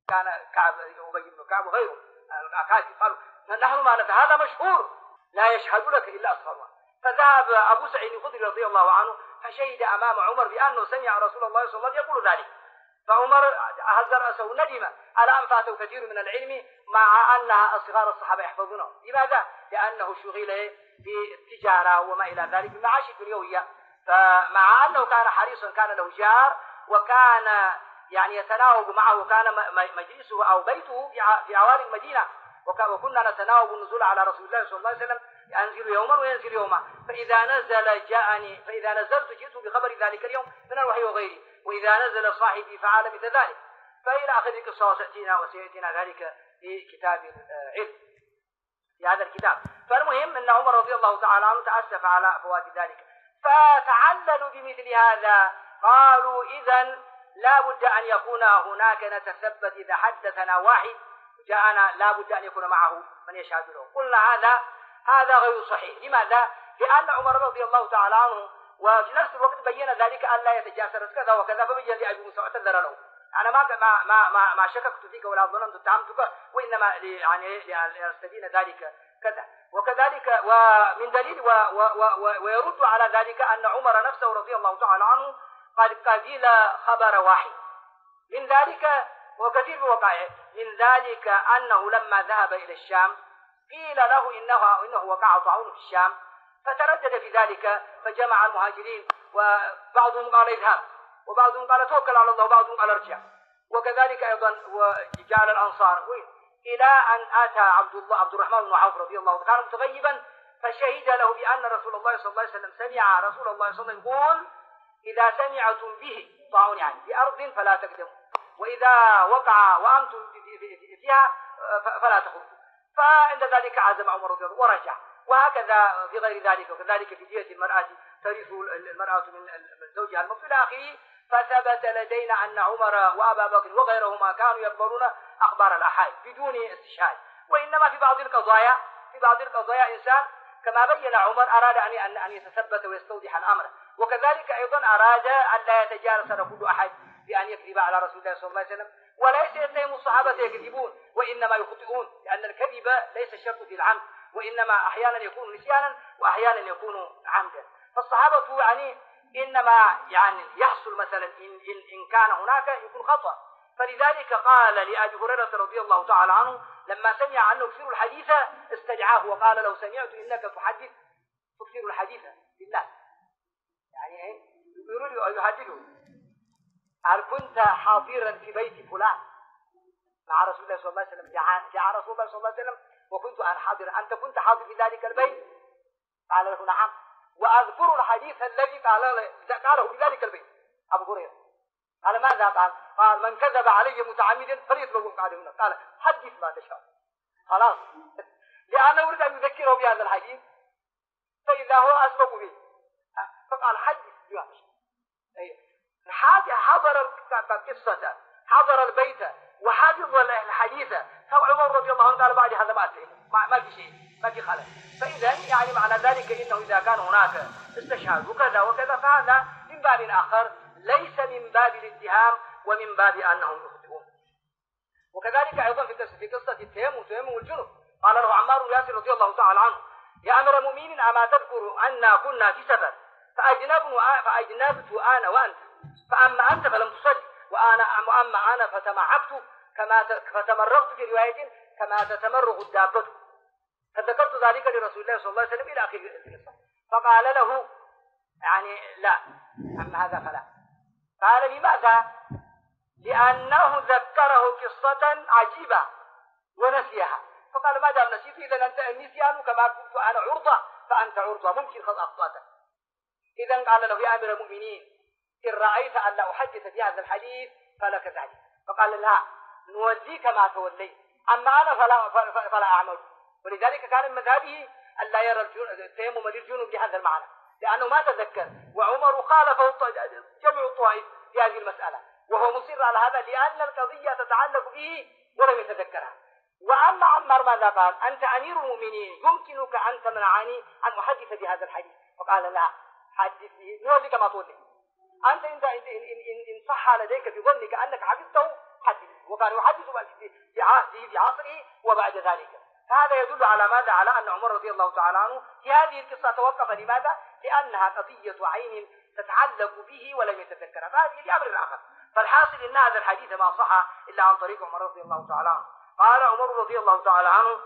كان كعب أبي بن كعب وغيره الأكاذيب قالوا نحن ما نفعل، هذا مشهور لا يشهد لك إلا أصحابه. فذهب أبو سعيد الخدري رضي الله عنه فشهد أمام عمر بأنه سمع رسول الله صلى الله عليه وسلم يقول ذلك. فعمر هز رأسه ندم على أن فاته كثير من العلم مع أن صغار الصحابة يحفظونه. لماذا؟ لأنه شغل بالتجارة وما إلى ذلك بالمعاش الدنيوية. فمع أنه كان حريصا كان له جار وكان يعني يتناوب معه، وكان مجلسه أو بيته في عوالي المدينة، وكنا نتناوب النزول على رسول الله صلى الله عليه وسلم، ينزل يوما وينزل يوما، فإذا نزل جاءني، فإذا نزلت جئت بخبر ذلك اليوم من الوحي وغيره، وإذا نزل صاحبي فعل مثل ذلك، فإلى آخر القصة وسيأتينا ذلك في كتاب العلم في هذا الكتاب. فالمهم أن عمر رضي الله تعالى عنه تأسف على فوات ذلك، فتعللوا بمثل هذا. قالوا إذن لا بد أن يكون هناك نتثبت إذا حدثنا واحد جاءنا لا بد أن يكون معه من يشهد له. قلنا هذا غير صحيح. لماذا؟ لأن عمر رضي الله تعالى عنه وفي نفس الوقت بين ذلك أن لا يتجاسر كذا وكذا، فبين لأبي موسى واعتذر له. أنا ما شككت فيك ولا ظننت اتهمتك، وإنما يعني لأستبين ذلك كذا وكذلك. ومن دليل ويرد على ذلك أن عمر نفسه رضي الله تعالى عنه قد قبل خبر واحد من ذلك، وكثير من وقائع من ذلك أنه لما ذهب إلى الشام قيل له إنه وقع طاعون في الشام، فتردد في ذلك، فجمع المهاجرين وبعضهم قال اذهب وبعضهم قال توكل على الله وبعضهم قال ارجع، وكذلك أيضا وجعل الأنصار، إلى أن أتى عبد الرحمن بن عوف رضي الله عنه، كان متغيبا، فشهد له بأن رسول الله صلى الله عليه وسلم سمع رسول الله صلى الله عليه وسلم يقول إذا سمعتم به طاعون يعني بأرض فلا تقدموا، وإذا وقع وأنتم فيها فلا تخرجوا. فعند ذلك عزم عمر رضي الله عنه ورجع. وهكذا في غير ذلك، وكذلك في دية المرأة ترث المرأة من زوجها الموت إلى آخره. فثبت لدينا أن عمر وأبا بكر وغيرهما كانوا يقبلون أخبار الأحاد بدون استشهاد، وإنما في بعض القضايا إنسان كما بين عمر أراد أن يتثبت ويستوضح الأمر، وكذلك أيضا أراد أن لا يتجالس كل أحد بأن يكذب على رسول الله صلى الله عليه وسلم، وليس يتهم الصحابة يكذبون وإنما يخطئون، لأن الكذب ليس شرط في العمد، وإنما أحيانا يكون نسيانا وأحيانا يكون عمدا. فالصحابة يعني إنما يعني يحصل مثلا إن كان هناك يكون خطأ. فلذلك قال لأبي هريرة رضي الله تعالى عنه لما سمع أنه يكثر الحديث استدعاه وقال لو سمعت إنك تكثر الحديث بالله، يعني يريد أن يحدثه، هل كنت حاضرا في بيت فلان مع رسول الله صلى الله عليه وسلم؟ جاء رسول الله صلى الله عليه وسلم وكنت أنا حاضرا، أنت كنت حاضر في ذلك البيت؟ قال له نعم، وأذكر الحديث الذي قاله في ذلك البيت. أبو هريرة قال ماذا قال؟ قال من كذب علي متعمدا فليطلب مقعده منه. قال حدث ما تشاء، خلاص، لأنه يريد أن يذكره بهذا الحديث فإذا هو أسبق به، فقال حدث ما تشاء. حضر القصة، حضر البيت وحافظ الحديث. فعمر رضي الله عنه قال بعد هذا ما في شيء، ما في خلل. فإذا يعني معنى ذلك إنه إذا كان هناك استشهاد وكذا وكذا فهذا من باب آخر، ليس من باب الاتهام ومن باب أنهم يخطئون. وكذلك أيضا في قصة التيمم والجنب قال له عمار بن ياسر رضي الله تعالى عنه يا أمير المؤمنين أما تذكر أن كنا في سفر فأجنبت أنا وأنت، فأما أنت فلم تصلي وأما أنا فتمعكت فتمرغت في رواية كما تتمرغ الدابة، فذكرت ذلك لرسول الله صلى الله عليه وسلم إلى آخر القصة. فقال له يعني لا، أما هذا فلا. قال لماذا؟ لأنه ذكره قصة عجيبة ونسيها. فقال ما دام نسيت إذا أنت النسيان كما كنت أنا عرضة فأنت عرضة، ممكن أخطأت. إذا قال له يا أمير المؤمنين إن رأيت أن لا أحدث بهذا الحديث فلك ذلك. فقال لا، نوديك ما توليت، أما أنا فلا أعمل. ولذلك كان من مذهبه أن لا يرى التيمم للجنوب بهذا المعنى، لأنه ما تذكر، وعمر خالفه جميع الطوائف في هذه المسألة، وهو مصر على هذا لأن القضية تتعلق به ولم يتذكرها. وأما عمار ماذا قال؟ أنت أمير المؤمنين يمكنك أن تمنعني أن أحدث بهذا الحديث. فقال لا، حدث به، نوليك ما تولي. أنت إن صح لديك بظنك أنك حفظته حدث، وكان يحدث في عهده في عصره وبعد ذلك. فهذا يدل على ماذا؟ على أن عمر رضي الله تعالى عنه في هذه القصة توقف. لماذا؟ لأنها قضية عين تتعلق به ولم يتذكرها، فهذه لأمر آخر. فالحاصل أن هذا الحديث ما صح إلا عن طريق عمر رضي الله تعالى عنه. قال عمر رضي الله تعالى عنه،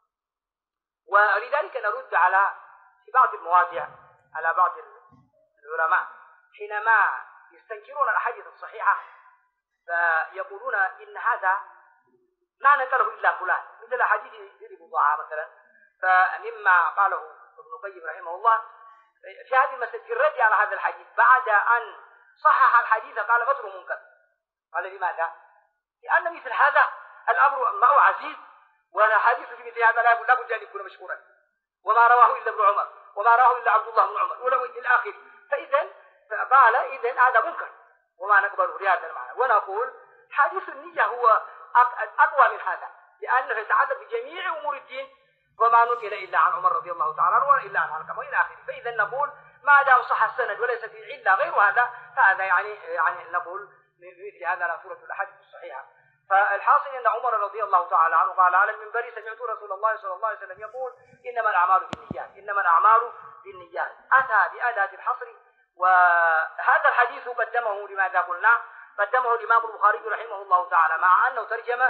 ولذلك نرد على في بعض المواضع على بعض العلماء حينما يستنكرون الأحاديث الصحيحة فيقولون إن هذا ما نقله إلا فلان، مثل حديث ذي بضاعة مثلا. فمما قاله ابن القيم رحمه الله في هذه المسألة في الرد على هذا الحديث بعد أن صحح الحديث قال متن منكر. قال لماذا؟ لأن مثل هذا الأمر معه عزيز، والحديث في مثل هذا لا بد أن يكون مشهورا، وما رواه إلا ابن عمر وما رواه إلا عبد الله بن عمر ولو إلى آخره. فإذا قال إذن هذا منكر وما نقبله بهذا المعنى، ونقول حديث النية هو أقوى من هذا، لأنه يتعلق بجميع أمور الدين وما نقل إلا عن عمر رضي الله تعالى عنه وإلا عن علقمة وإلى آخره. فإذا نقول ما دام صح السند وليس في علة غير هذا فهذا يعني نقول مثل هذا لا صورة الأحاديث الصحيحة. فالحاصل أن عمر رضي الله تعالى عنه قال على المنبر سمعت رسول الله صلى الله عليه وسلم يقول إنما الأعمال بالنيات، إنما الأعمال بالنيات. أتى بأداة الحصر. وهذا الحديث قدمه لماذا قلنا؟ قدمه الإمام البخاري رحمه الله تعالى مع أنه ترجم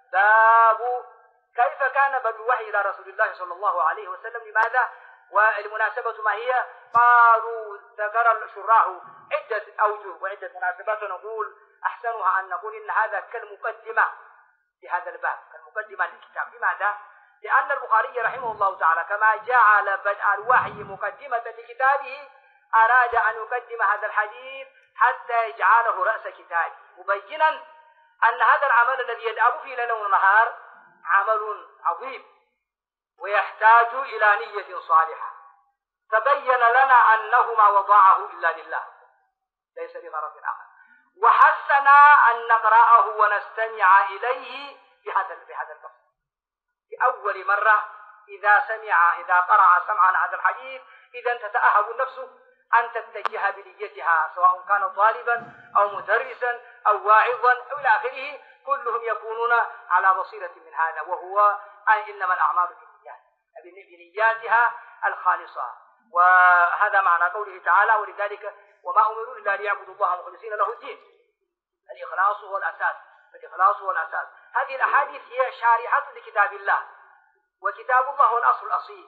باب كيف كان بدء الوحي إلى رسول الله صلى الله عليه وسلم. لماذا؟ والمناسبة ما هي؟ قالوا ذكر الشراح عدة أوجه وعدة مناسبات، نقول أحسنها أن نقول إن هذا كالمقدمة لهذا الباب، كالمقدمة للكتاب. لماذا؟ لأن البخاري رحمه الله تعالى كما جعل بدء الوحي مقدمة لكتابه أراد أن يقدم هذا الحديث حتى يجعله رأس كتابه، مبينا أن هذا العمل الذي يدأب فيه ليلا ونهار عمل عظيم ويحتاج إلى نية صالحة. فبين لنا أنه ما وضعه إلا لله ليس لغرض آخر، وحثنا أن نقرأه ونستمع إليه بهذا القصد. في أول مرة إذا قرأ سمعا هذا الحديث إذا تتأهب النفس أن تتجه بنيتها، سواء كان طالبا أو مدرسا أو واعظا أو إلى آخره، كلهم يكونون على بصيرة من هذا، وهو إنما الأعمال بنياتها الخالصة. وهذا معنى قوله تعالى ولذلك وما أمروا إلا ليعبدوا الله مخلصين له الدين. الإخلاص هو الأساس، الإخلاص هو الأساس. هذه الأحاديث هي شارحة لكتاب الله، وكتاب الله هو الأصل الأصيل،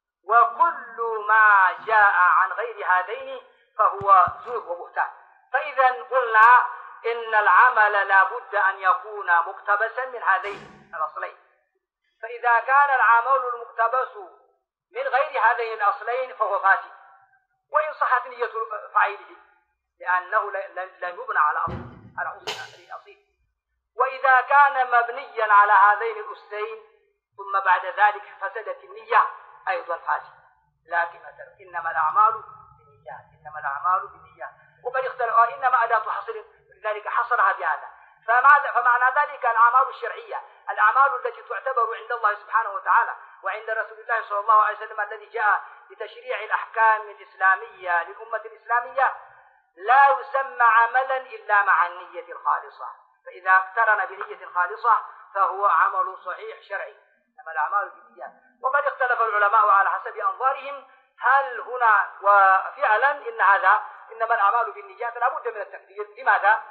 وكل ما جاء عن غير هذين فهو زور وبهتان. فإذا قلنا إن العمل لا بد أن يكون مقتبسا من هذين الأصلين. فإذا كان العمل المقتبس من غير هذين الأصلين فهو فاسد، وإن صحت نية فاعله، لأنه لن يبنى على أصل. وإذا كان مبنيا على هذين الأصلين ثم بعد ذلك فسدت النية أيضا فاسد. لكن مثلا إنما الأعمال بالنيات، إنما الأعمال بالنيات، وقد اختلف إنما أداة حصر، لذلك حصرها بهذا. فمعنى ذلك الأعمال الشرعية، الأعمال التي تعتبر عند الله سبحانه وتعالى وعند رسول الله صلى الله عليه وسلم الذي جاء بتشريع الأحكام الإسلامية للأمة الإسلامية، لا يسمى عملا إلا مع النية الخالصة. فإذا اقترن بنية خالصة فهو عمل صحيح شرعي، إنما الأعمال بالنيات. وقد اختلف العلماء على حسب أنظارهم هل هنا وفعلا إن هذا إنما الأعمال بالنيات لا بد من التقدير. لماذا؟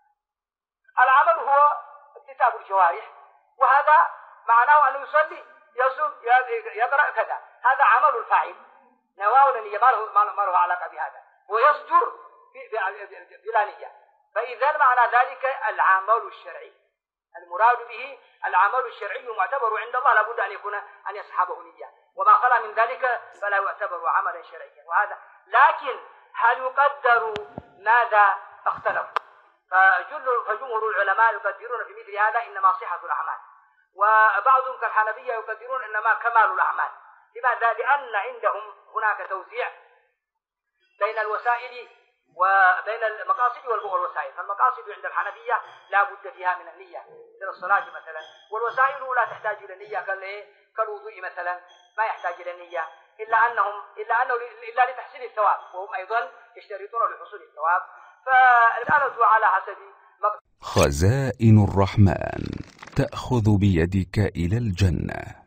العمل هو اكتساب الجوارح، وهذا معناه أن يصلي يصوم يقرأ كذا، هذا عمل الفاعل نواه نية ما له علاقة بهذا، ويصدر بلا نية. فإذا معنى ذلك العمل الشرعي المراد به العمل الشرعي معتبر عند الله لابد أن يصحبه نية، وما خلا من ذلك فلا يعتبر عملا شرعيا. وهذا لكن هل يقدر ماذا اختلفوا؟ فجمهور العلماء يقدرون في مثل هذا إنما صحة الأعمال، وبعضهم كالحنفية يقدرون إنما كمال الأعمال. لماذا؟ لأن عندهم هناك توزيع بين الوسائل وبين المقاصد والوسائل. فالمقاصد عند الحنفية لا بد فيها من النية مثل الصلاة مثلا، والوسائل لا تحتاج إلى النية كالوضوء مثلا ما يحتاج إلى النية إلا لتحصيل الثواب، وهم أيضا يشترطون لحصول الثواب. فالمسألة على حسب خزائن الرحمن تأخذ بيدك إلى الجنة.